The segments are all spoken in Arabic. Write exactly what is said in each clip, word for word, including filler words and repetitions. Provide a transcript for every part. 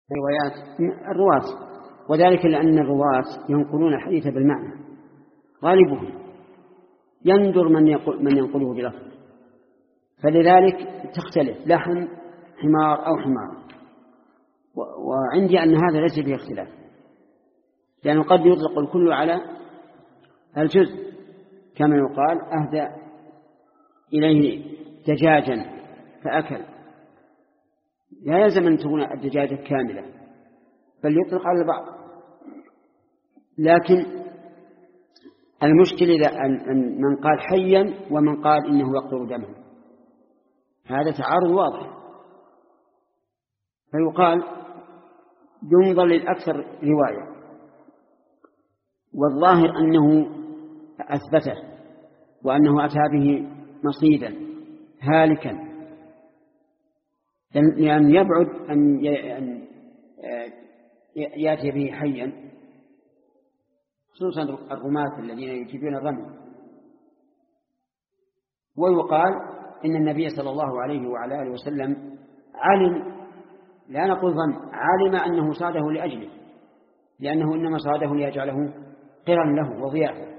روايات الرواة، وذلك لأن الرواة ينقلون الحديث بالمعنى غالبهم، يندر من يقول من ينقله بلفظ، فلذلك تختلف لحم حمار أو حمار. وعندي أن هذا ليس فيه اختلاف، لأنه قد يطلق الكل على الجزء، كما يقال أهدى إليه دجاجا فأكل، لا يلزم أن تكون الدجاجة كاملة، بل يطلق على البعض. لكن المشكلة إذا من قال حيا ومن قال إنه يقطر دمه، هذا تعارض واضح، فيقال ينظر للأكثر رواية، والظاهر أنه أثبته وأنه أتى به مصيدا هالكا، لأن يبعد أن يأتي به حيا، خصوصا الرماة الذين يجيبون الرمي. ويقال إن النبي صلى الله عليه وعلى آله وسلم علم، لا نقول ظن، علم أنه صاده لأجله، لأنه إنما صاده ليجعله قرا له وضياء.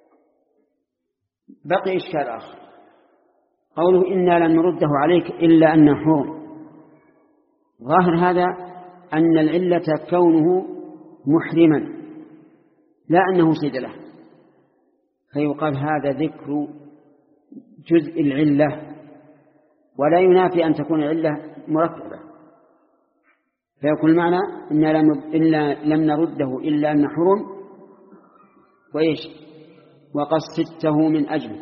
بقي إشكال آخر، قوله إنا لن نرده عليك إلا أنه حرم. ظاهر هذا أن العلة كونه محرما، لا أنه صيد له، فيقال هذا ذكر جزء العلة، ولا ينافي أن تكون العلة مركبة، فيكون المعنى إنا لم نرده إلا أن حرم وإيش وقصدته من أجله.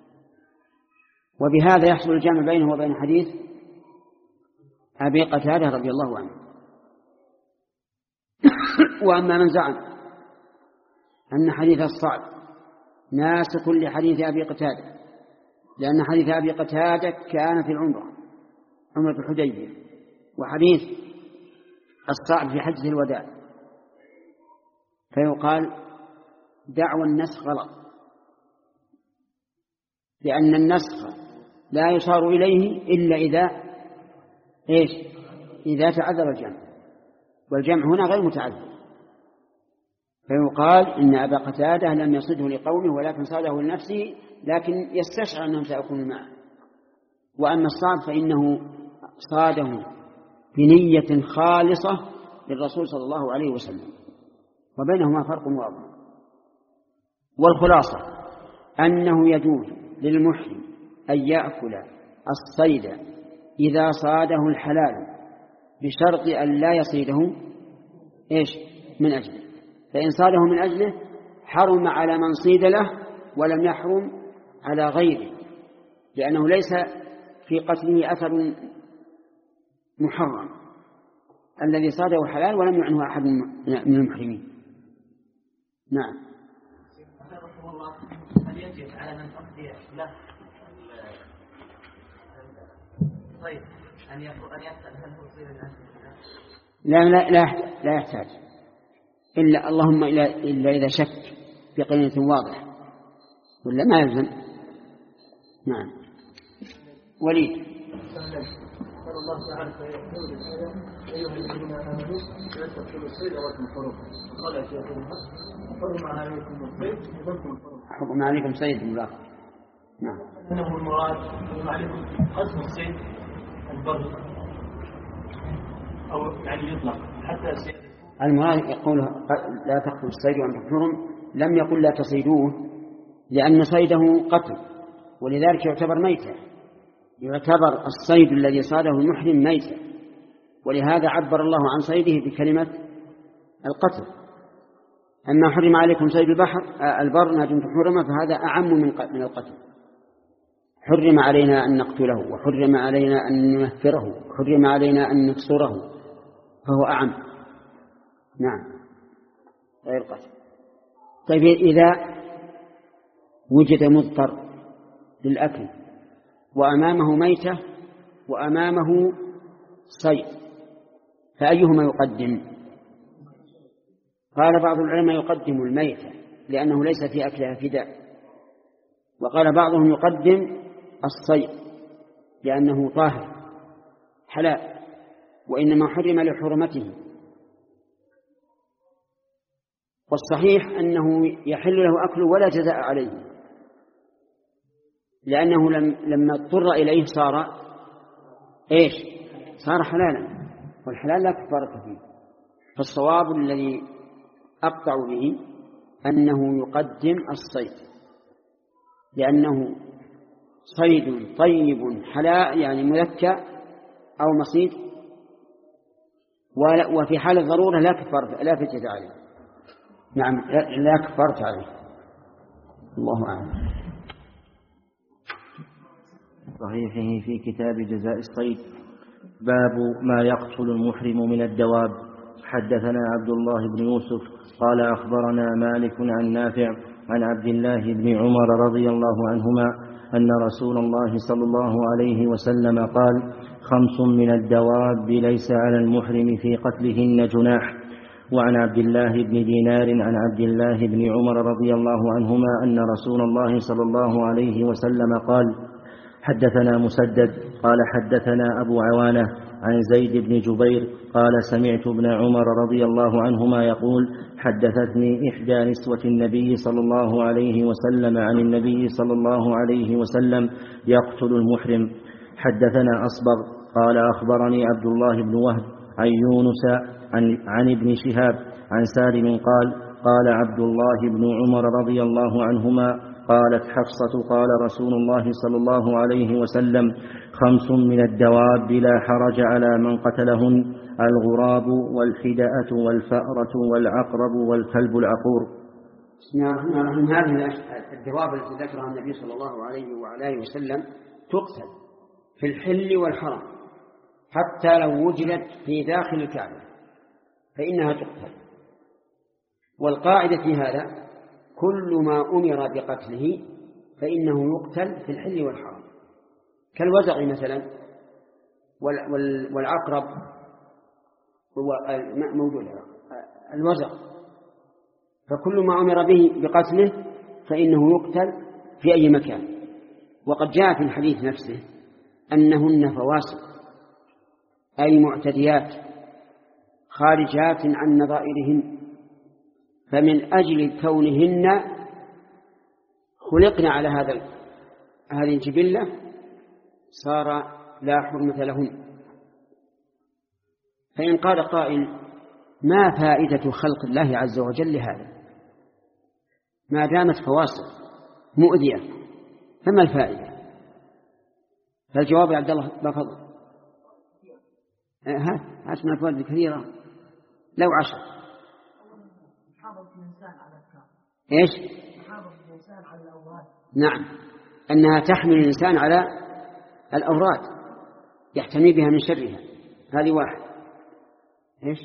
وبهذا يحصل الجمع بينه وبين حديث أبي قتادة رضي الله عنه. وأما من زعم أن حديث الصعب ناسخ لحديث أبي قتادة، لأن حديث أبي قتادة كان في العمرة عمرة الحديبية، وحديث الصعب في حجة الوداع، فيقال دعوى النسخ غلط، لأن النسخ لا يصار إليه إلا إذا إيش إذا تعذر الجمع، والجمع هنا غير متعذر، فيقال إن أبا قتادة لم يصده لقومه ولكن صاده لنفسه، لكن يستشعر أنهم سيكونوا معه. وأما الصعب فإنه صاده بنية خالصة للرسول صلى الله عليه وسلم، وبينهما فرق واضح. والخلاصة أنه يجوز للمحرم أن يأكل الصيد إذا صاده الحلال بشرط أن لا يصيده إيش من أجله، فإن صاده من أجله حرم على من صيد له ولم يحرم على غيره، لأنه ليس في قتله أثر محرم، الذي صاده حلال ولم يعنه أحد من المحرمين. نعم. هل يجب على من أخذ له طيب أن يقول أن يسأل هل تصير الناس؟ لا لا لا لا يحتاج، إلا اللهم إلا, إلا إذا شك بقرينة واضح، ولا ما يلزم. نعم. وليد. قال الله تعالى فيقول الآية أيها الذين آمنوا لا تقتلوا الصيد وأنتم حرم، قال أتيكم الحق حرم عليكم الصيد وأنتم حرم، حرم عليكم صيد ملاقب. نعم. أنه المراد حرم عليكم قتل الصيد البر، أو يعني يطلق حتى الصيد. المراد يقول لا تقتلوا الصيد وأنتم حرم، لم يقل لا تصيدوه، لأن صيده قتل، ولذلك يعتبر ميتا، يعتبر الصيد الذي صاده المحرم ميتا، ولهذا عبر الله عن صيده بكلمة القتل. أما حرم عليكم صيد البحر البر ما دمتم حرما فهذا أعم من القتل، حرم علينا أن نقتله، وحرم علينا أن ننفره، وحرم علينا أن نكسره، فهو أعم. نعم غير قتل. طيب إذا وجد مضطر للأكل وأمامه ميتة وأمامه صيد، فأيهما يقدم؟ قال بعض العلماء يقدم الميتة لأنه ليس في أكلها فداء، وقال بعضهم يقدم الصيد لأنه طاهر حلال. وإنما حرم لحرمته. والصحيح أنه يحل له أكله ولا جزاء عليه، لأنه لم لما اضطر إليه صار إيش؟ صار حلالا، والحلال لا كفارة فيه. فالصواب الذي أقطع به أنه يقدم الصيد، لأنه صيد طيب حلال يعني مذكى أو مصيد، وفي حال الضرورة لا كفارة لا فدية عليه. نعم لا كفارة عليه. الله أعلم. صحيحه في كتاب جزاء الصيد باب ما يقتل المحرم من الدواب. حدثنا عبد الله بن يوسف قال أخبرنا مالك عن نافع عن عبد الله بن عمر رضي الله عنهما أن رسول الله صلى الله عليه وسلم قال: خمس من الدواب ليس على المحرم في قتلهن جناح. وعن عبد الله بن دينار عن عبد الله بن عمر رضي الله عنهما أن رسول الله صلى الله عليه وسلم قال: حدثنا مسدد قال حدثنا أبو عوانة عن زيد بن جبير قال: سمعت ابن عمر رضي الله عنهما يقول: حدثتني إحدى نسوة النبي صلى الله عليه وسلم عن النبي صلى الله عليه وسلم يقتل المحرم. حدثنا أصبغ قال أخبرني عبد الله بن وهب عن يونس عن, عن ابن شهاب عن سالم قال: قال عبد الله بن عمر رضي الله عنهما: قالت حفصة: قال رسول الله صلى الله عليه وسلم: خمس من الدواب لا حرج على من قتلهن: الغراب والحدأة والفأرة والعقرب والكلب العقور. بسم الله الرحمن الرحيم. هذه الدواب التي ذكرها النبي صلى الله عليه وعلى آله وسلم تقتل في الحل والحرم، حتى لو وجدت في داخل الكعبة فإنها تقتل. والقاعدة في هذا: كل ما أمر بقتله فإنه يقتل في الحل والحرم، كالوزغ مثلا والعقرب موجود الوزغ، فكل ما أمر به بقتله فإنه يقتل في أي مكان. وقد جاء في الحديث نفسه أنهن فواسق، أي معتديات خارجات عن نظائرهن، فمن أجل كونهن خلقنا على هذا هذه الجبلة صار لا حرمة لهن. فإن قال قائل: ما فائدة خلق الله عز وجل لهذا ما دامت فواسق مؤذية؟ فما الفائدة؟ فالجواب يا عبد الله بفضل هات هات من الفوائد الكثيرة لو عشر. إيش؟ نعم، أنها تحمل الإنسان على الأوراد يحتمي بها من شرها، هذه واحد. إيش؟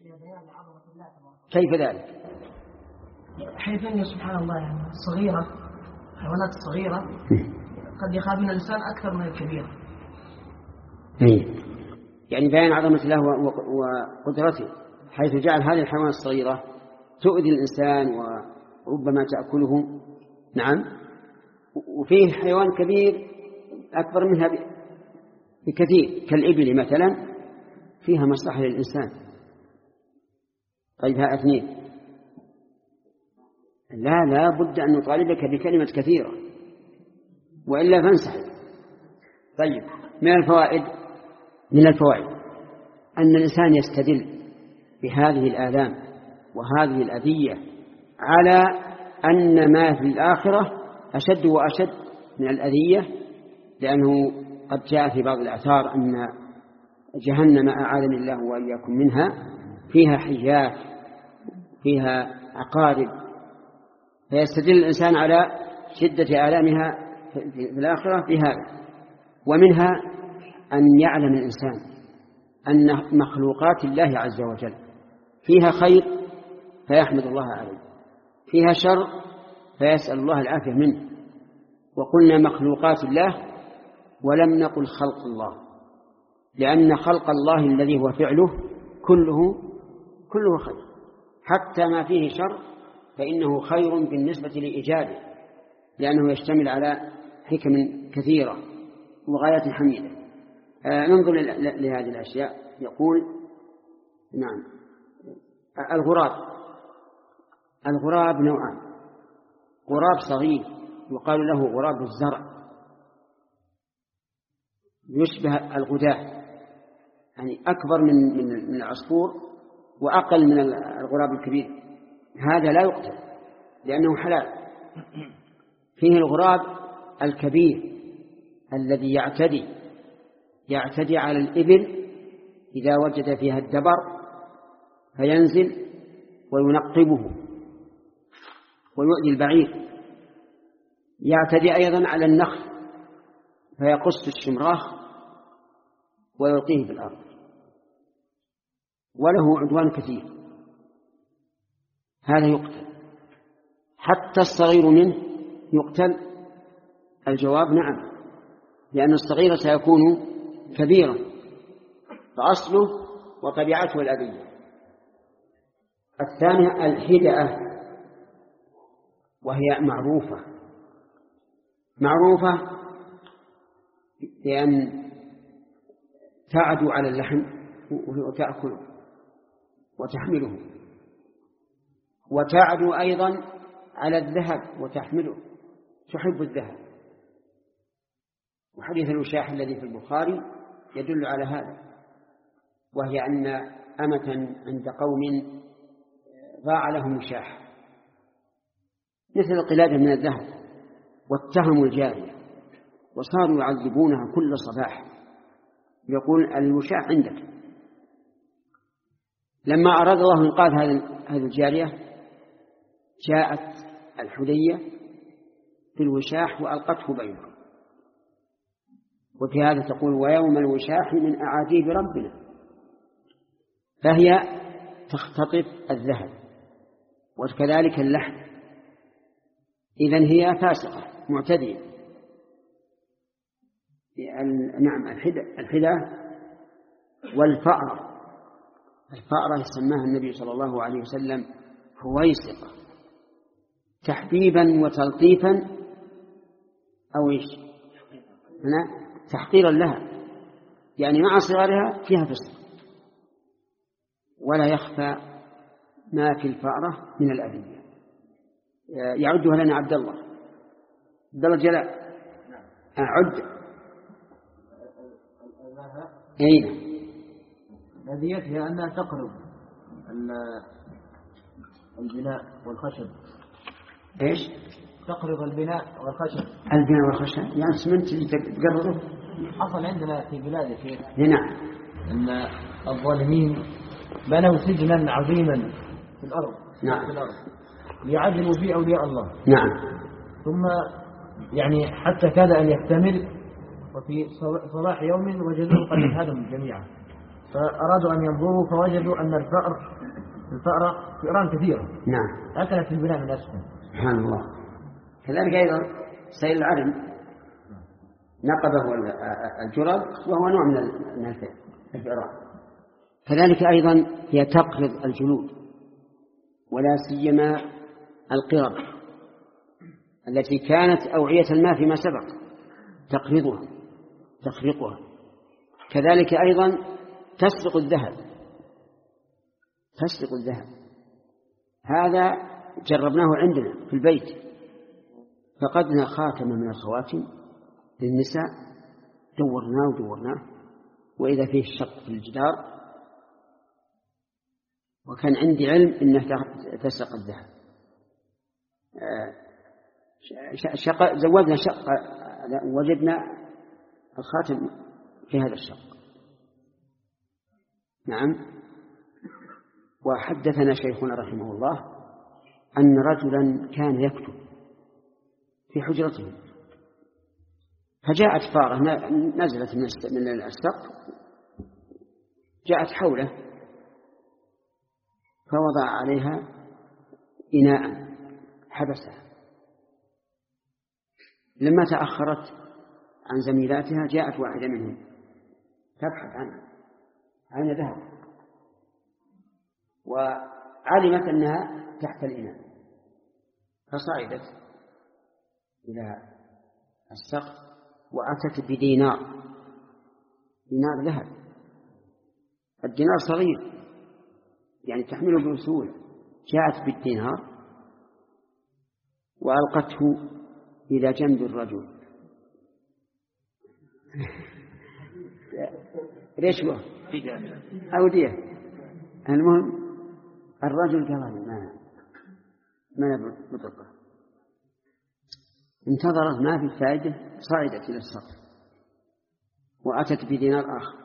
كيف ذلك؟ حيث أن سبحان الله يعني صغيرة، حيوانات صغيرة قد يخاف من الإنسان أكثر من الكبيرة. إيه، يعني بيان عظمة الله وقدرته، حيث جعل هذه الحيوانات الصغيرة تؤذي الإنسان وربما تأكله. نعم، وفيه حيوان كبير أكبر منها بكثير كالإبل مثلا، فيها مصلحة للإنسان. طيب ها اثنين، لا لا بد أن نطالبك بكلمة كثيرة وإلا فانسحب. طيب، من الفوائد من الفوائد أن الإنسان يستدل بهذه الآلام وهذه الأذية على أن ما في الآخرة أشد وأشد من الأذية، لأنه قد جاء في بعض الآثار أن جهنم أعاذنا الله وإياكم منها فيها حيات فيها عقارب، فيستدل الإنسان على شدة آلامها في الآخرة في هذا. ومنها أن يعلم الإنسان أن مخلوقات الله عز وجل فيها خير فيحمد الله عليه، فيها شر فيسأل الله العافية منه. وقلنا مخلوقات الله ولم نقل خلق الله، لأن خلق الله الذي هو فعله كله كله خير، حتى ما فيه شر فإنه خير بالنسبة لإيجاده، لأنه يشتمل على حكم كثيرة وغايات حميدة. آه ننظر لهذه الأشياء. يقول نعم الغراب الغراب نوعان، غراب صغير يقال له غراب الزرع يشبه الغداة، يعني أكبر من من العصفور وأقل من الغراب الكبير، هذا لا يقتل لأنه حلال. فيه الغراب الكبير الذي يعتدي يعتدي على الإبل إذا وجد فيها الدبر فينزل وينقبه ويؤذي البعير، يعتدي أيضا على النخل فيقص الشمراخ ويلقيه في الأرض، وله عدوان كثير، هذا يقتل. حتى الصغير منه يقتل؟ الجواب نعم، لأن الصغير سيكون كبيرا، فأصله وطبيعته الأذية. الثانية الحدأة، وهي معروفة معروفة لأن تعدو على اللحم وتأكله وتحمله، وتعدو أيضا على الذهب وتحمله، تحب الذهب. وحديث الوشاح الذي في البخاري يدل على هذا، وهي أن أمة عند قوم ضاع لهم وشاح مثل القلادة من الذهب، واتهموا الجارية وصاروا يعذبونها كل صباح، يقول الوشاح عندك. لما أراد الله إنقاذ هذه الجارية جاءت الحلية في الوشاح وألقته بينهم، وفي هذا تقول ويوم الوشاح من أعاجيب ربنا، فهي تختطف الذهب وكذلك اللحم، إذن هي فاسقة معتدية. نعم الحدة والفأرة، الفأرة سماها النبي صلى الله عليه وسلم فويسقة تحبيبا وتلطيفا أو إيش هنا تحقيرا لها، يعني مع صغارها فيها فسق. ولا يخفى ما في الفأرة من الأذية، يعدها لنا عبد الله عبد الله جلاء أعد أين أذيتها أنها تقرب البناء والخشب. إيش؟ تقرب البناء والخشب. البناء والخشب يعني سمنت اللي تقربه. حصل عندنا في بلاد الشيخ نعم أن الظالمين بنوا سجنا عظيما في الأرض نعم في الأرض ليعذبوا فيه أولياء الله. نعم. ثم يعني حتى كاد أن يكتمل، وفي صباح يوم وجدوه قد انهدم جميعا، فأرادوا أن ينظروا فوجدوا أن الفأر الفأرة فئران كثيرة نعم أكلت البناء من أسفل. سبحان الله. كذلك أيضا سيل العرم نقبه الجرد وهو نوع من الفئران. كذلك أيضا هي تقرض الجلود، ولا سيما القرب التي كانت أوعية الماء فيما سبق تقرضها تخرقها. كذلك أيضا تسرق الذهب تسرق الذهب هذا جربناه عندنا في البيت، فقدنا خاتم من الخواتم للنساء، دورناه ودورناه وإذا فيه شق في الجدار، وكان عندي علم إنه تسرق الذهب. شق زودنا شق وجدنا الخاتم في هذا الشق. نعم. وحدثنا شيخنا رحمه الله أن رجلا كان يكتب في حجرته، فجاءت فارة نزلت من السقف جاءت حوله فوضع عليها إناء حبسها. لما تأخرت عن زميلاتها جاءت واحدة منهم تبحث عنها عن ذهب، وعلمت أنها تحت الإناء، فصعدت إلى السقف وأتت بدينار دينار ذهب، الدينار صغير يعني تحمله بسهولة، جاءت بالدينار وألقته إلى جنب الرجل. رشوة أو دية. المهم الرجل قال ما ما بطلقه، انتظرت ما في فائدة، صعدت إلى السطح وأتت بدينار آخر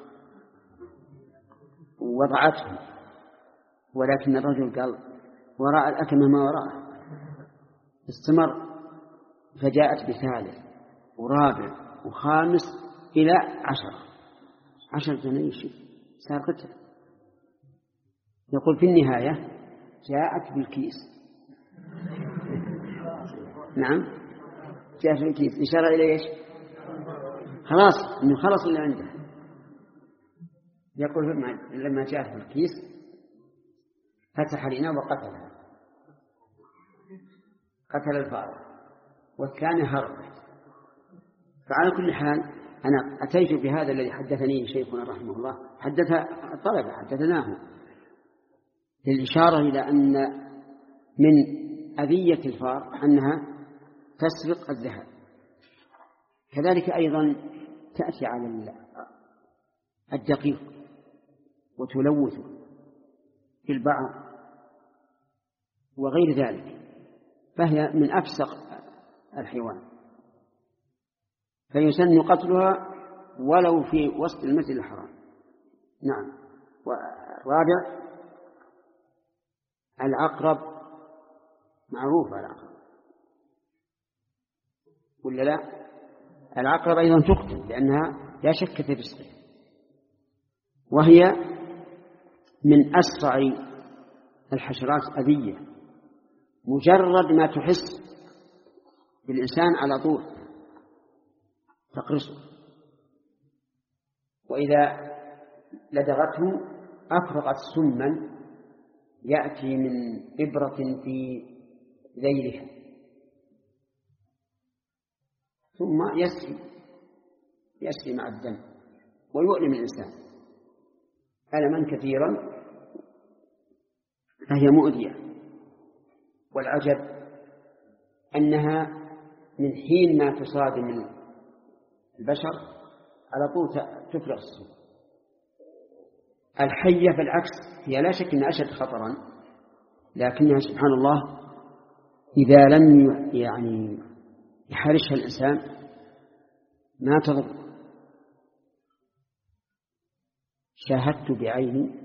ووضعته، ولكن الرجل قال وراء الأكمة ما وراءه، استمر فجاءت بثالث ورابع وخامس إلى عشر عشر جنيش، صار قتل. يقول في النهاية جاءت بالكيس. نعم جاءت بالكيس، إشارة إلى إيش؟ خلاص إنه خلص اللي عنده. يقول لما جاءت بالكيس فتح لنا وقتلها، قتل الفارغ والثاني هرب. فعلى كل حال أنا أتيت بهذا الذي حدثني شيخنا رحمه الله، حدث الطلبة حدثناه للإشارة إلى أن من أذية الفار أنها تسرق الذهب. كذلك أيضا تأتي على الدقيق وتلوثه في البعض وغير ذلك، فهي من أفسق الحيوان، فيسن قتلها ولو في وسط المسجد الحرام. نعم. والرابع العقرب، معروف العقرب ولا لا؟ العقرب أيضا تقتل لأنها لا شك في رزقها، وهي من أسرع الحشرات أذية، مجرد ما تحس بالإنسان على طول تقرصه، وإذا لدغته أفرغت سما يأتي من إبرة في ذيلها ثم يسري يسري مع الدم ويؤلم الإنسان ألما كثيرا، فهي مؤذية. والعجب أنها من حين ما تصادم البشر على طول تفرغ السم. الحية بالعكس هي لا شك أنها أشد خطرا، لكنها سبحان الله إذا لم يعني يحرشها الإنسان ما تضر. شاهدت بعيني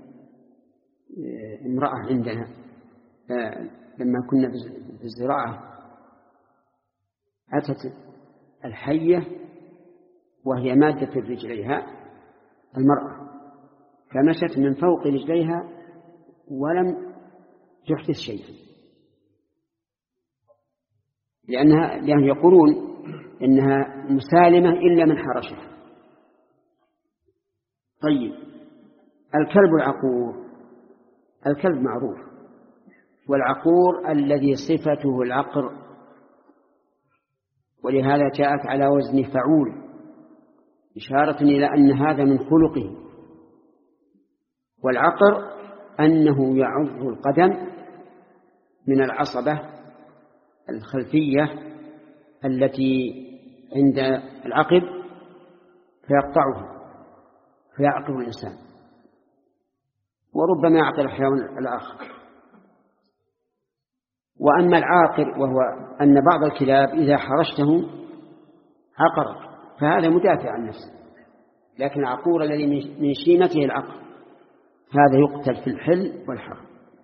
امرأة عندنا لما كنا في الزراعة، أتت الحية وهي مادة في رجليها المرأة، فمشت من فوق رجليها ولم تحدث شيئا، لأنها لأنهم يقولون إنها مسالمة إلا من حرشها. طيب الكلب العقور، الكلب معروف، والعقور الذي صفته العقر، ولهذا جاءت على وزن فعول إشارة إلى أن هذا من خلقه. والعقر أنه يعض القدم من العصبة الخلفية التي عند العقب فيقطعها فيعقر الإنسان، وربما يعقر الحيوان الآخر. وأما العاقر وهو أن بعض الكلاب إذا حرشته عقرك، فهذا مدافع عن نفسه، لكن العقور الذي من شيمته العقر هذا يقتل في الحل والحرم.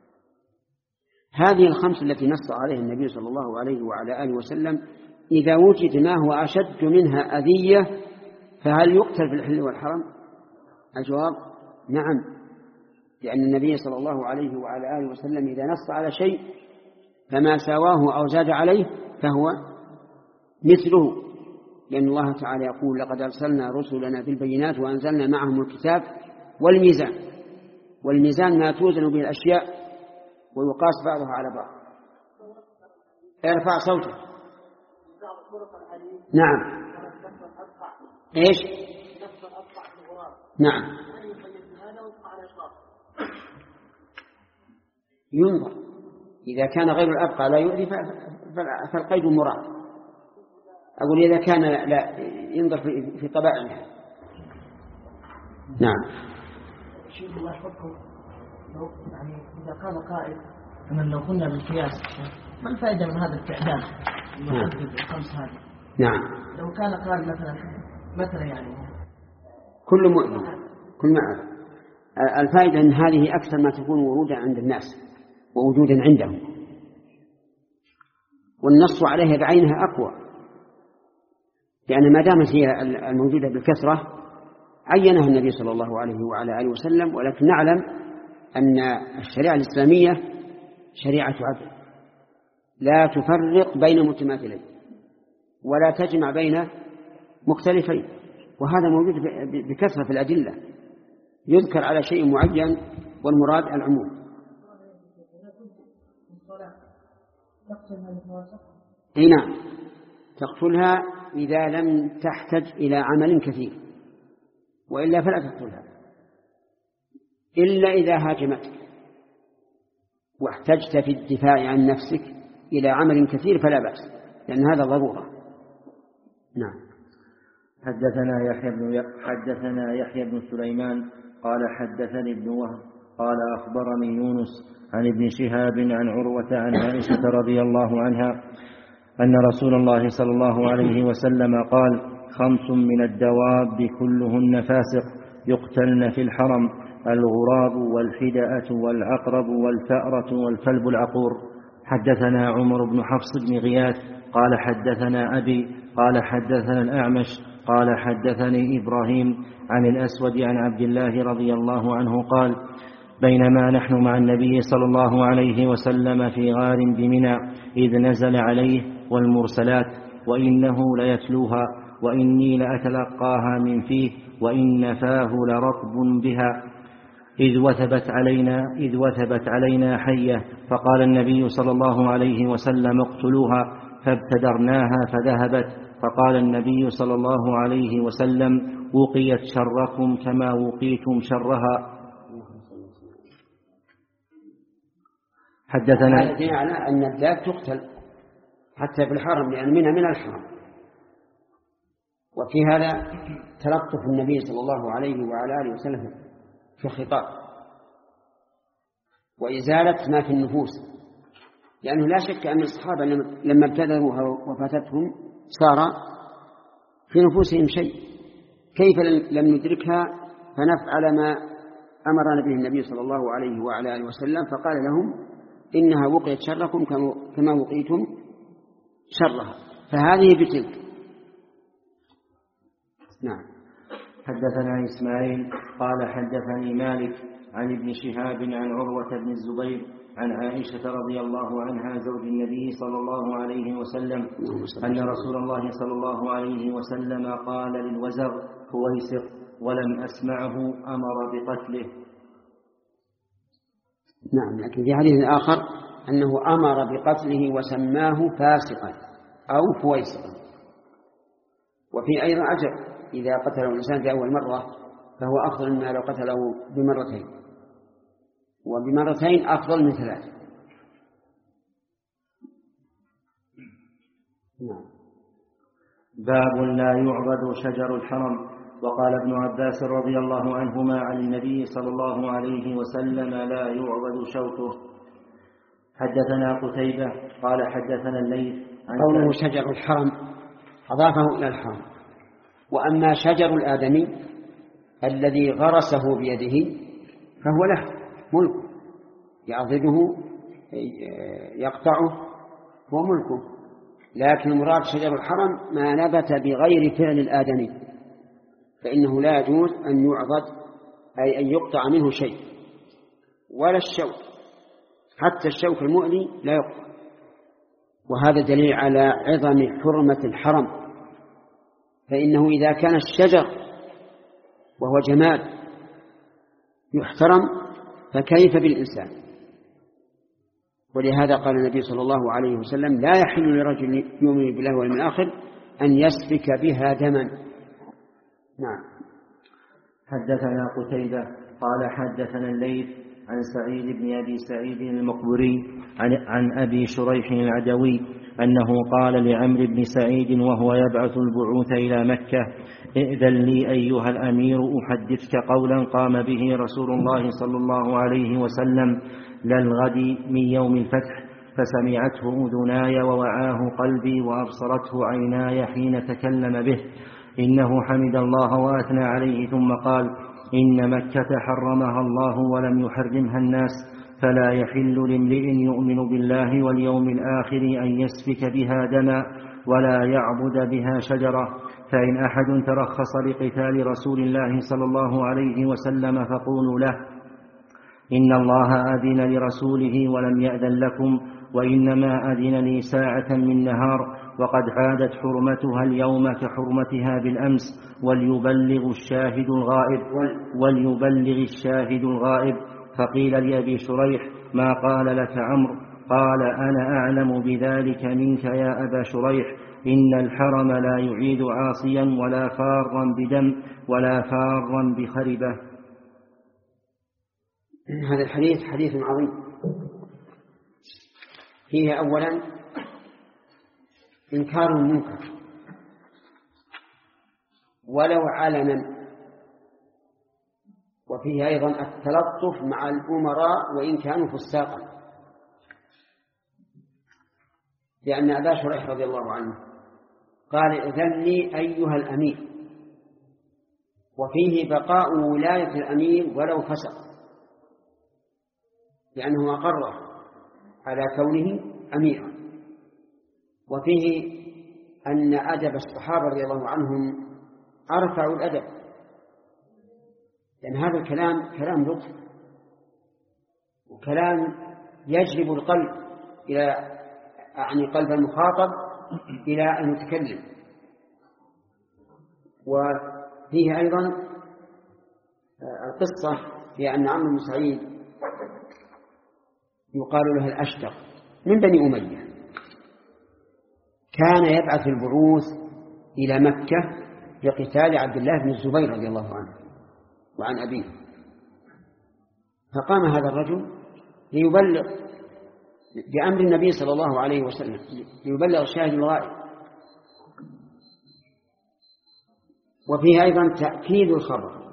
هذه الخمس التي نص عليها النبي صلى الله عليه وعلى آله وسلم إذا وجد ما هو أشد منها أذية فهل يقتل في الحل والحرم؟ الجواب نعم، لأن النبي صلى الله عليه وعلى آله وسلم إذا نص على شيء فما سواه أو زاد عليه فهو مثله، لأن الله تعالى يقول لقد أرسلنا رسلنا بالبينات وأنزلنا معهم الكتاب والميزان، والميزان ما توزن به الأشياء ويقاس بعضها على بعض. ارفع صوتك. نعم. ايش؟ نعم. ينظر، إذا كان غير الأبقى لا يؤذي فالقيد مراد. أقول إذا كان لا ينظر في طبائعها. نعم. شيخ الله يحفظكم، لو يعني إذا قال قائل أن لو قلنا بالقياس ما الفائدة من هذا التعداد المحدد الخمس هذه؟ نعم. لو كان قال مثلا مثلا يعني كل مؤمن كل معه الفائدة أن هذه أكثر ما تكون ورودا عند الناس ووجودا عندهم، والنص عليها بعينها أقوى، لأن ما دامت هي الموجودة بالكثرة عينها النبي صلى الله عليه وعلى آله وسلم. ولكن نعلم أن الشريعة الإسلامية شريعة عدل لا تفرق بين متماثلين ولا تجمع بين مختلفين، وهذا موجود بكثرة في الأدلة، يذكر على شيء معين والمراد العموم. هنا تقتلها إذا لم تحتج إلى عمل كثير، وإلا فلا تقتلها، إلا إذا هاجمتك واحتجت في الدفاع عن نفسك إلى عمل كثير فلا بأس، لأن هذا ضرورة. نعم. حدثنا يحيى بن حدثنا يحيى بن سليمان قال حدثني ابن وهب قال أخبرني يونس عن ابن شهاب عن عروة عن عائشة رضي الله عنها أن رسول الله صلى الله عليه وسلم قال: خمس من الدواب كلهن فاسق يقتلن في الحرم: الغراب والحدأة والعقرب والفأرة والكلب العقور. حدثنا عمر بن حفص بن غياث قال حدثنا أبي قال حدثنا الأعمش قال حدثني إبراهيم عن الأسود عن عبد الله رضي الله عنه قال: بينما نحن مع النبي صلى الله عليه وسلم في غار بمنى إذ نزل عليه والمرسلات وإنه ليتلوها وإني لأتلقاها من فيه وإن فاه لرطب بها إذ وثبت علينا إذ وثبت علينا حية، فقال النبي صلى الله عليه وسلم: اقتلوها، فابتدرناها فذهبت، فقال النبي صلى الله عليه وسلم: وقيت شركم كما وقيتم شرها. حدثنا هذا على أن الداب تقتل حتى في الحرم، لأن منها من الحرم. وفي هذا تلطف النبي صلى الله عليه وعلى آله وسلم في الخطاب وإزالة ما في النفوس، لأنه لا شك أن الصحابة لما ابتدروها وفاتتهم صار في نفوسهم شيء، كيف لم ندركها فنفعل ما أمرنا به النبي صلى الله عليه وعلى آله وسلم؟ فقال لهم: إنها وقيت شركم كما وقيتم شرها، فهذه بتلك. نعم. حدثنا إسماعيل قال حدثني مالك عن ابن شهاب عن عروة بن الزبير عن عائشة رضي الله عنها زوج النبي صلى الله عليه وسلم أن رسول الله صلى الله عليه وسلم قال للوزر: كويسر، ولم أسمعه أمر بقتله. نعم، لكن في حديث آخر أنه أمر بقتله وسماه فاسقا أو فويسقا. وفي أيضا أجر إذا قتله الإنسان في أول مرة فهو أفضل مما لو قتله بمرتين، وبمرتين أفضل من ثلاث. نعم. باب لا يعبد شجر الحرم. وقال ابن عباس رضي الله عنهما عن النبي صلى الله عليه وسلم: لا يعبد شوكه. حدثنا قتيبة قال حدثنا الليث عن قوله شجر الحرم أضافه إلى الحرم. وأما شجر الآدمي الذي غرسه بيده فهو له ملك، يعضده يقطعه هو ملكه، لكن المراد شجر الحرم ما نبت بغير فعل الآدمي، فإنه لا يجوز أن يعضد، أي أن يقطع منه شيء، ولا الشوك، حتى الشوك المؤذي لا يقطع. وهذا دليل على عظم حرمة الحرم، فإنه إذا كان الشجر وهو جماد يحترم فكيف بالإنسان؟ ولهذا قال النبي صلى الله عليه وسلم: لا يحل لرجل يؤمن بالله واليوم الآخر أن يسفك بها دما. نعم. حدثنا قتيبة قال حدثنا الليث عن سعيد بن أبي سعيد المقبري عن, عن أبي شريح العدوي أنه قال لعمرو بن سعيد وهو يبعث البعوث إلى مكة: ائذن لي أيها الأمير أحدثك قولا قام به رسول الله صلى الله عليه وسلم للغد من يوم الفتح، فسمعته أذناي ووعاه قلبي وأبصرته عيناي حين تكلم به: إنه حمد الله وأثنى عليه ثم قال: إن مكة حرمها الله ولم يحرمها الناس، فلا يحل لامرئ يؤمن بالله واليوم الآخر أن يسفك بها دما ولا يعبد بها شجرة. فإن أحد ترخص لقتال رسول الله صلى الله عليه وسلم فقولوا له: إن الله أذن لرسوله ولم يأذن لكم، وإنما أذن لي ساعة من نهار، وقد عادت حرمتها اليوم كحرمتها بالأمس، وليبلغ الشاهد الغائب وليبلغ الشاهد الغائب. فقيل لأبي شريح: ما قال لك عمرو؟ قال: أنا أعلم بذلك منك يا أبا شريح، إن الحرم لا يعيد عاصيا ولا فارا بدم ولا فارا بخربة. هذا الحديث حديث عظيم، فيه أولا إنكار المنكر ولو علنا، وفيه أيضا التلطف مع الأمراء وإن كانوا فساقا، لأن أبا شريح رضي الله عنه قال: إذن لي أيها الأمير، وفيه بقاء ولاية الأمير ولو فسق، لأنه أقر على كونه أميرا. وفيه أن أدب الصحابة رضي الله عنهم أرفع الأدب، لأن هذا الكلام كلام لطف وكلام يجلب القلب إلى يعني قلب المخاطب إلى أن يتكلم. وفيه أيضا القصة في أن عمرو بن سعيد يقال له الأشتر من بني أمية، كان يبعث البعوث إلى مكة لقتال عبد الله بن الزبير رضي الله عنه وعن أبيه. فقام هذا الرجل ليبلغ بأمر النبي صلى الله عليه وسلم، ليبلغ الشاهد الغائب. وفيه أيضا تأكيد الخبر،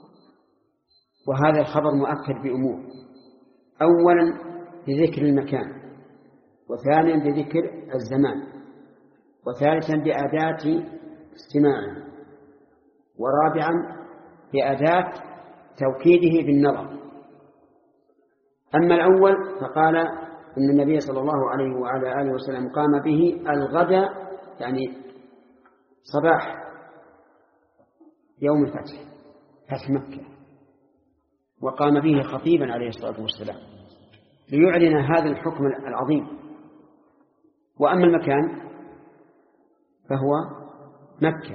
وهذا الخبر مؤكد بأمور: أولا بذكر المكان، وثانيا بذكر الزمان، وثالثا بأداة استماعه، ورابعا بأداة توكيده بالنظر. أما الأول فقال إن النبي صلى الله عليه وعلى آله وسلم قام به الغد، يعني صباح يوم الفتح، فتح مكة، وقام به خطيبا عليه الصلاة والسلام ليعلن هذا الحكم العظيم. وأما المكان فهو مكة،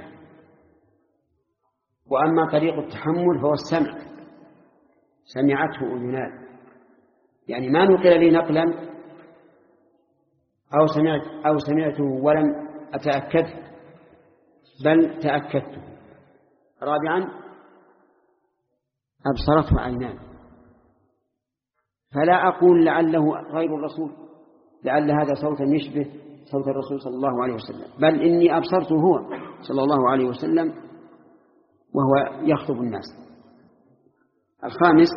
وأما طريق التحمل فهو السمع، سمعته أذناي، يعني ما نقل لي نقلا أو سمعت أو سمعته ولم أتأكد، بل تأكدته. رابعا أبصرته عينان، فلا أقول لعله غير الرسول، لعل هذا صوتا يشبه صوت الرسول صلى الله عليه وسلم، بل إني أبصرته هو صلى الله عليه وسلم وهو يخطب الناس. الخامس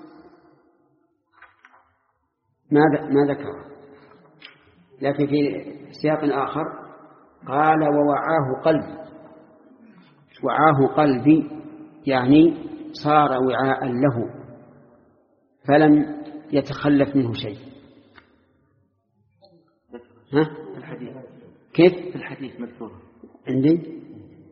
ما ذكر، لكن في سياق آخر قال: ووعاه قلبي. وعاه قلبي يعني صار وعاء له فلم يتخلف منه شيء. ها؟ الحديث كيف؟ الحديث مذكور عندي: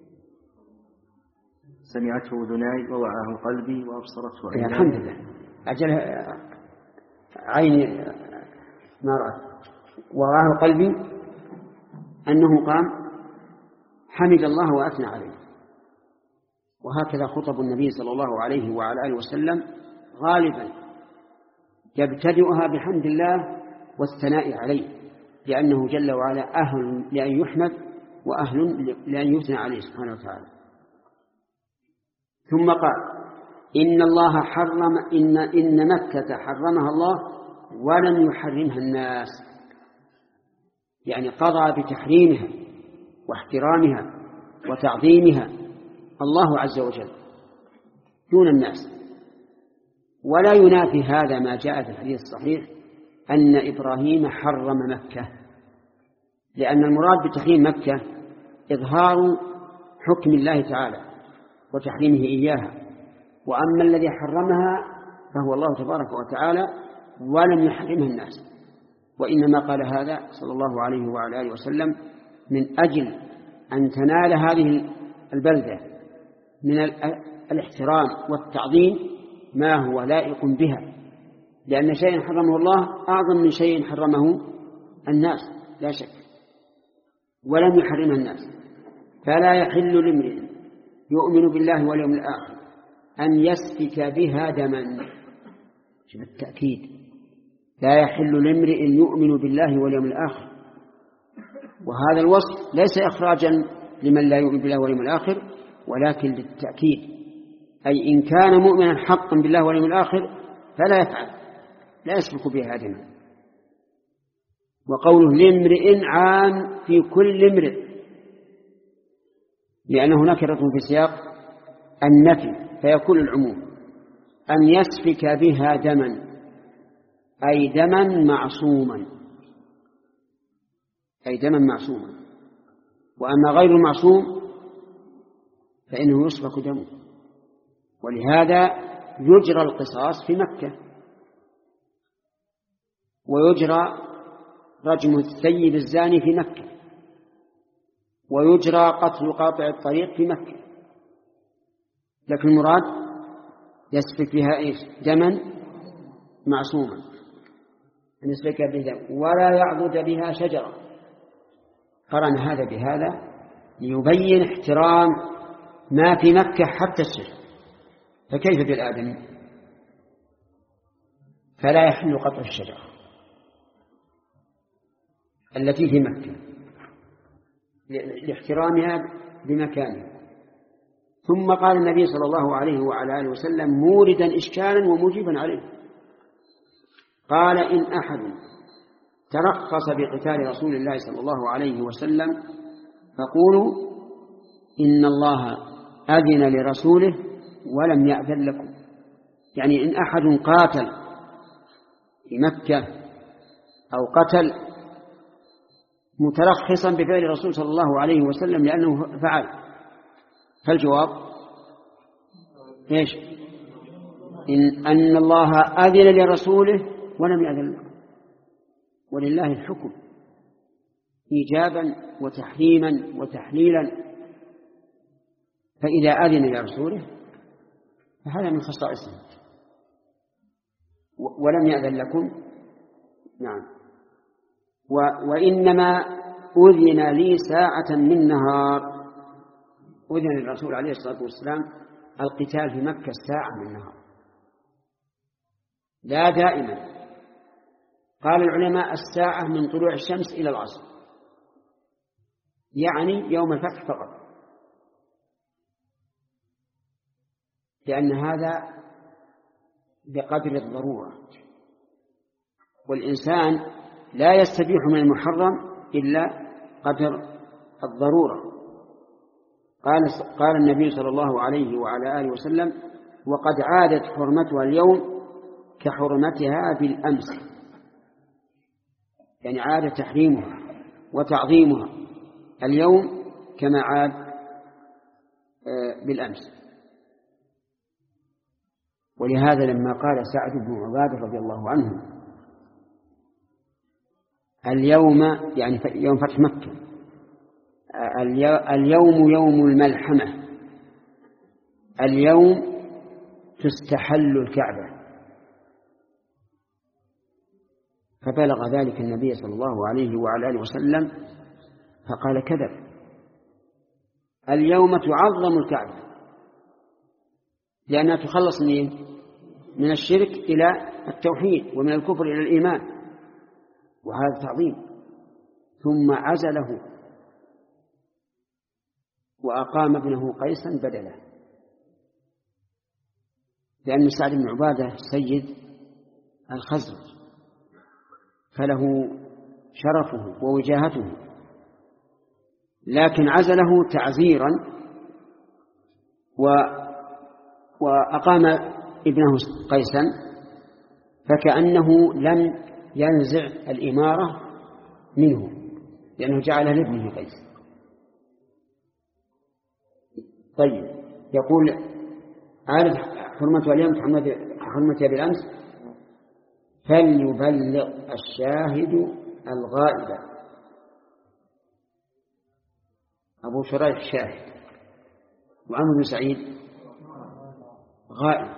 سمعته أذناي ووعاه قلبي وأبصرته عيناي. الحمد لله، أجل عيني ما رأت. ووعاه قلبي أنه قام حمد الله وأثنى عليه. وهكذا خطب النبي صلى الله عليه وعلى آله وسلم غالبا يبتدئها بحمد الله والثناء عليه، لأنه جل وعلا أهل لأن يحمد وأهل لأن يثنى عليه سبحانه وتعالى. ثم قال: إن الله حرم إن إن مكة حرمها الله ولم يحرمها الناس، يعني قضى بتحريمها واحترامها وتعظيمها الله عز وجل دون الناس. ولا ينافي هذا ما جاء في الحديث الصحيح أن إبراهيم حرم مكة، لأن المراد بتحريم مكة إظهار حكم الله تعالى وتحريمه إياها، وأما الذي حرمها فهو الله تبارك وتعالى ولم يحرمها الناس. وإنما قال هذا صلى الله عليه وعلى آله وسلم من أجل أن تنال هذه البلدة من الاحترام والتعظيم ما هو لائق بها، لأن شيء حرمه الله أعظم من شيء حرمه الناس لا شك، ولم يحرمها الناس. فلا يحل لامرئ يؤمن بالله واليوم الآخر أن يسفك بها دما. شوف التأكيد، لا يحل لامرئ يؤمن بالله واليوم الآخر، وهذا الوصف ليس إخراجا لمن لا يؤمن بالله واليوم الآخر ولكن للتأكيد، أي إن كان مؤمنا حقا بالله واليوم الآخر فلا يفعل، لا يسفك بها دما. وقوله لامرئ عام في كل امرئ، لأنه نكرة في سياق النفي فيكون العموم. أن يسفك بها دما أي دما معصوما، أي دما معصوما. وأما غير المعصوم فإنه يسفك دمه، ولهذا يجرى القصاص في مكة، ويجرى رجم الثيب الزاني في مكة، ويجرى قتل قاطع الطريق في مكة. لكن المراد يسفك بها إيش؟ دما معصوما، أن يسفك بها ولا يعضد بها شجرة. قرن هذا بهذا ليبين احترام ما في مكة حتى الشجر، فكيف بالآدمي؟ فلا يحل قطع الشجرة التي في مكة لاحترامها بمكانها. ثم قال النبي صلى الله عليه وعلى آله وسلم موردا إشكالا ومجيبا عليه، قال إن أحد ترخص بقتال رسول الله صلى الله عليه وسلم فقولوا إن الله أذن لرسوله ولم يأذن لكم. يعني إن أحد قاتل في مكة أو قتل مترخصا بفعل الرسول صلى الله عليه وسلم لأنه فعل، فالجواب إيش؟ إن أن الله أذن لرسوله ولم يأذن لكم، ولله الحكم إيجابا وتحريما وتحليلا. فإذا أذن لرسوله فهذا من خصائصه، ولم يأذن لكم. نعم. وإنما أذن لي ساعة من نهار، أذن للرسول عليه الصلاة والسلام القتال في مكة ساعة من نهار لا دائما. قال العلماء الساعة من طلوع الشمس إلى العصر، يعني يوم الفتح فقط، لأن هذا بقدر الضرورة، والإنسان لا يستبيح من المحرم إلا قدر الضرورة. قال قال النبي صلى الله عليه وعلى آله وسلم وقد عادت حرمتها اليوم كحرمتها بالأمس، يعني عاد تحريمها وتعظيمها اليوم كما عاد بالأمس. ولهذا لما قال سعد بن عبادة رضي الله عنه اليوم، يعني يوم فتح مكة، اليوم يوم الملحمة، اليوم تستحل الكعبة، فبلغ ذلك النبي صلى الله عليه وعلى آله وسلم فقال كذب، اليوم تعظم الكعبة لأنها تخلص من من الشرك إلى التوحيد ومن الكفر إلى الإيمان، وهذا تعظيم. ثم عزله وأقام ابنه قيسا بدله. لأن سعد بن عبادة سيد الخزرج فله شرفه ووجاهته، لكن عزله تعزيرا و وأقام ابنه قيسا، فكأنه لم ينزع الإمارة منه لأنه جعلها لابنه قيس. طيب، يقول عارف حرمتها اليوم حرمتها بالأمس، فليبلغ الشاهد الغائب. أبو شريح شاهد وعمرو بن سعيد غائب،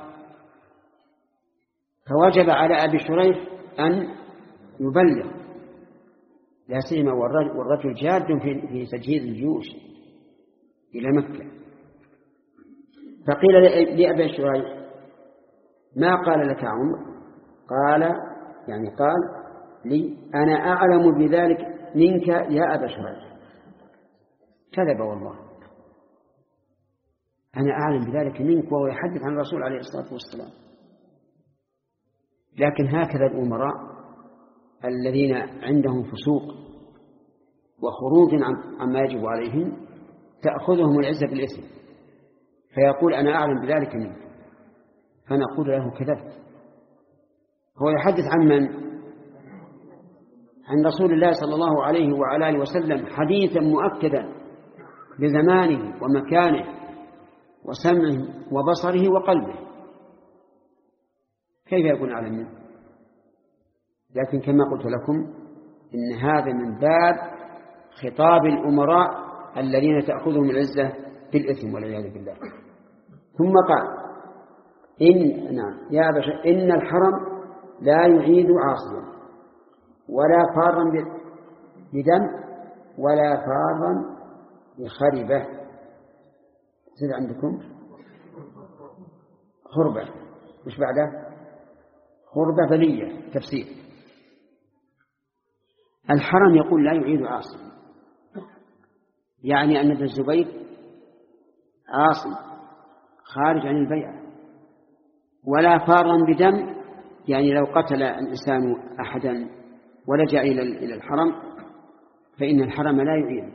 فوجب على أبي شريح أن يبلغ، لا سيما والرجل جاد في تجهيز الجيوش إلى مكة. فقيل لأبي شريح ما قال لك عمرو؟ قال يعني قال لي أنا أعلم بذلك منك يا أبا شريح. كذب والله، أنا أعلم بذلك منك، وهو يحدث عن الرسول عليه الصلاة والسلام. لكن هكذا الأمراء الذين عندهم فسوق وخروج عما يجب عليهم تأخذهم العزة بالإثم، فيقول أنا أعلم بذلك منك، فنقول له كذبت. هو يحدث عن من؟ عن رسول الله صلى الله عليه وعلى آله وسلم حديثا مؤكدا بزمانه ومكانه وسمعه وبصره وقلبه، كيف يكون أعلم منه؟ لكن كما قلت لكم إن هذا من باب خطاب الأمراء الذين تأخذهم العزة بالإثم والعياذ بالله. ثم قال إن نعم يا بشر إن الحرم لا يعيد عاصيا ولا فارا بدم ولا فارا بخربة. زد عندكم خربة، مش بعده خربة بلية تفسير. الحرم يقول لا يعيد عاصيا، يعني أن ابن الزبير عاصي خارج عن البيعة. ولا فارا بدم، يعني لو قتل الإنسان أحدا ولجأ إلى الحرم فإن الحرم لا يعيد.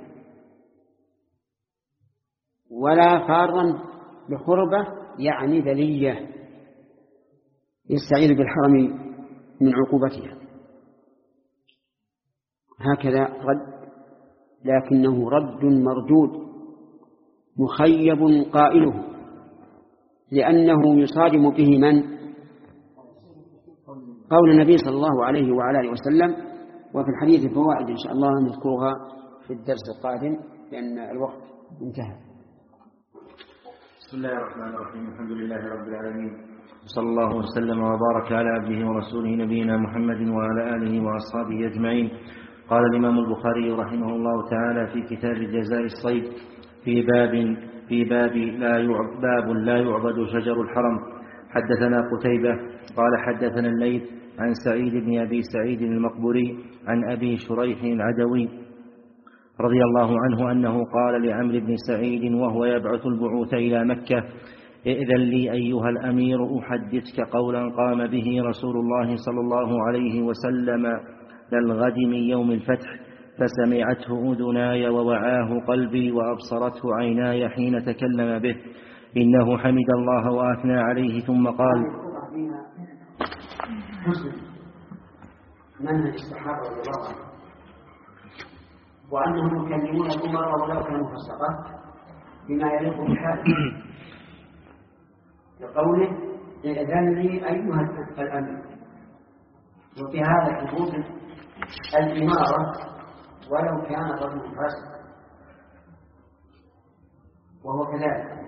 ولا فارا بخربة، يعني بلية يستعيذ بالحرم من عقوبتها. هكذا رد، لكنه رد مردود مخيب قائله، لأنه يصادم به من؟ قول النبي صلى الله عليه وعلى آله وسلم. وفي الحديث فوائد إن شاء الله نذكرها في الدرس القادم لأن الوقت انتهى. بسم الله الرحمن الرحيم، الحمد لله رب العالمين، صلى الله وسلم وبارك على عبده ورسوله نبينا محمد وعلى آله وأصحابه أجمعين. قال الإمام البخاري رحمه الله تعالى في كتاب جزاء الصيد في باب في باب لا يعبد, باب لا يعبد شجر الحرم. حدثنا قتيبة قال حدثنا الليث عن سعيد بن أبي سعيد المقبري عن أبي شريح العدوي رضي الله عنه أنه قال لعمرو بن سعيد وهو يبعث البعوث إلى مكة: ائذن لي أيها الأمير أحدثك قولا قام به رسول الله صلى الله عليه وسلم للغد من يوم الفتح، فسمعته أذناي ووعاه قلبي وأبصرته عيناي حين تكلم به، إنه حمد الله وأثنى عليه ثم قال: منهج الصحابة رضي الله عنهم وأنهم يكلمون الأمراء ولو كانوا فسقة بما يليق بحالهم، لقوله ائذن لي أيها الأمير. وفي هذا ثبوت الإمارة ولو كان رجل فاسق، وهو كذلك.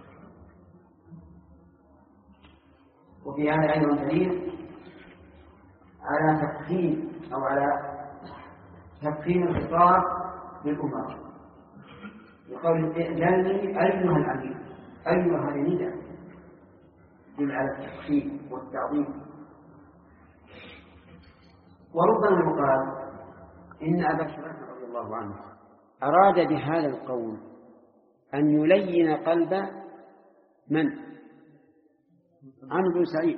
وفي هذا أيضا دليل على تفخيم أو على تفخيم الخطاب للأمراء، يقول ائذن لي أيها الأمير، أيها النداء يدل على التفخيم والتعظيم. وربما يقال إن أبا شريح رضي الله عنه أراد بهذا القول أن يلين قلب من؟ عمرو بن سعيد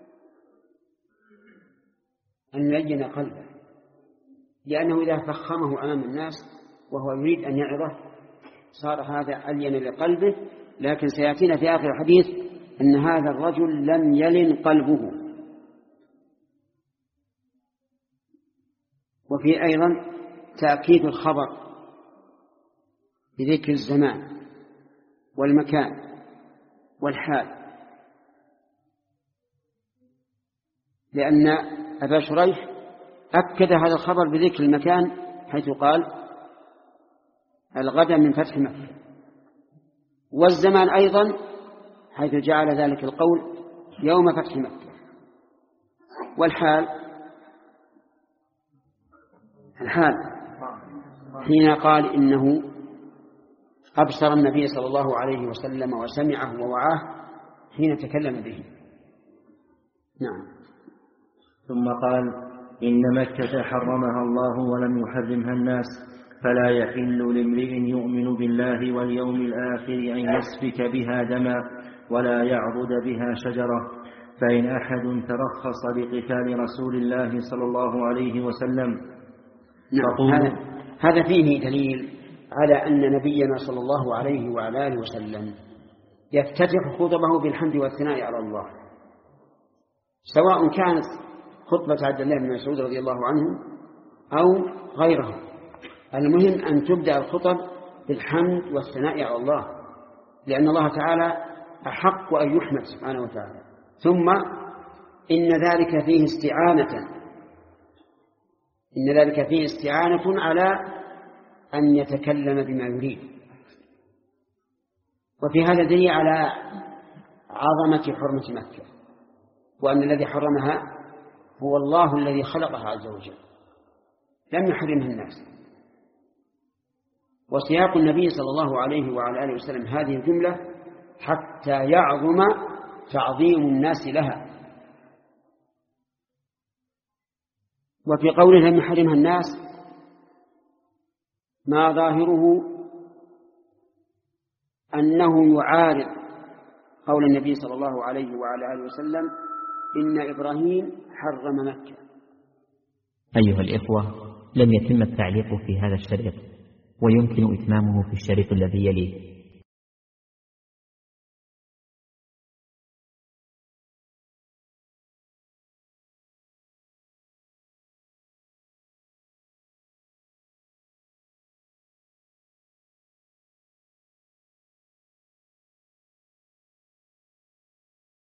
أن يلين قلبه، لأنه إذا فخمه أمام الناس وهو يريد أن يعظه صار هذا ألين لقلبه. لكن سيأتينا في آخر الحديث أن هذا الرجل لم يلن قلبه. وفي أيضا تأكيد الخبر بذكر الزمان والمكان والحال، لأن أبا شريح أكد هذا الخبر بذكر المكان حيث قال الغد من فتح مكة، والزمان أيضا حيث جعل ذلك القول يوم فتح مكة، والحال الحال حين قال إنه أبصر النبي صلى الله عليه وسلم وسمعه ووعاه حين تكلم به. نعم. ثم قال إن مكة حرمها الله ولم يحرمها الناس، فلا يحل لامرئ يؤمن بالله واليوم الآخر أن يسفك بها دما ولا يعبد بها شجرة. فإن أحد ترخص بقتال رسول الله صلى الله عليه وسلم نعم. هذا, هذا فيه دليل على أن نبينا صلى الله عليه وعلى آله وسلم يفتتح خطبه بالحمد والثناء على الله، سواء كانت خطبة عبد الله بن مسعود رضي الله عنه أو غيره. المهم أن تبدأ الخطب بالحمد والثناء على الله، لأن الله تعالى أحق أن يحمد سبحانه وتعالى. ثم إن ذلك فيه استعانة إن ذلك فيه استعانة على أن يتكلم بما يريد. وفي هذا دليل على عظمة حرمة مكة، وأن الذي حرمها هو الله الذي خلقها عز وجل، لم يحرمها الناس. وسياق النبي صلى الله عليه وعلى آله وسلم هذه الجملة حتى يعظم تعظيم الناس لها. وفي قوله لم يحرمها الناس ما ظاهره أنه يعارض قول النبي صلى الله عليه وعلى آله وسلم إن إبراهيم حرم مكة. أيها الإخوة، لم يتم التعليق في هذا الشريط، ويمكن إتمامه في الشريط الذي يليه.